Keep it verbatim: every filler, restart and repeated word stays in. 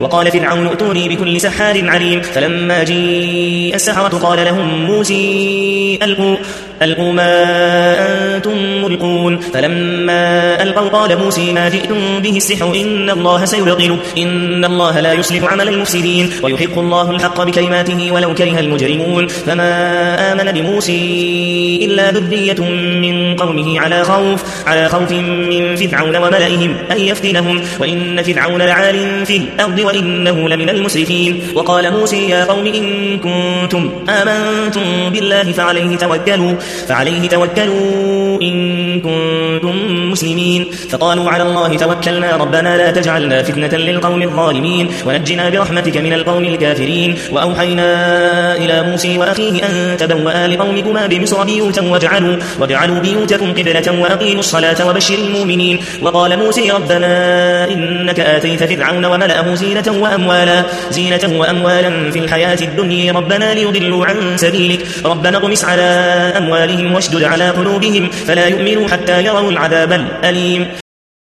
وقال فرعون ائتوني بكل سحار عليم. فلما جيء السحرة قال لهم موسى ألقوا, ألقوا ما أنتم ملقون. فلما ألقوا قال موسى ما جئتم به السحر إن الله سيبطله إن الله لا يصلح عمل المفسدين ويحق الله الحق بكلماته ولو كره المجرمون. فما آمن بموسى إلا ذرية من قومه على خوف, على خوف من فرعون وملئهم أن يفتنهم وإن فرعون لعال في الأرض وإنه لمن المسرفين. وقال موسى يا قوم إن كنتم آمنتم بالله فعليه توكلوا, فعليه توكلوا إن كنتم مسلمين. فقالوا على الله توكلنا ربنا لا تجعلنا فتنة للقوم الظالمين ونجنا برحمتك من القوم الكافرين. وأوحينا إلى موسى وأخيه أن تبوأ لقومكما بمصر بيوتا واجعلوا, واجعلوا بيوتكم قبلة وأقيموا الصلاة وبشر المؤمنين. وقال موسى ربنا إنك آتيت فرعون وملأه زينة وأموالا, زينة وأموالا في الحياة الدنيا ربنا ليضلوا عن سبيلك ربنا اطمس على أموالهم واشدد على قلوبهم فلا يؤمنوا حتى يروا العذاب الأليم.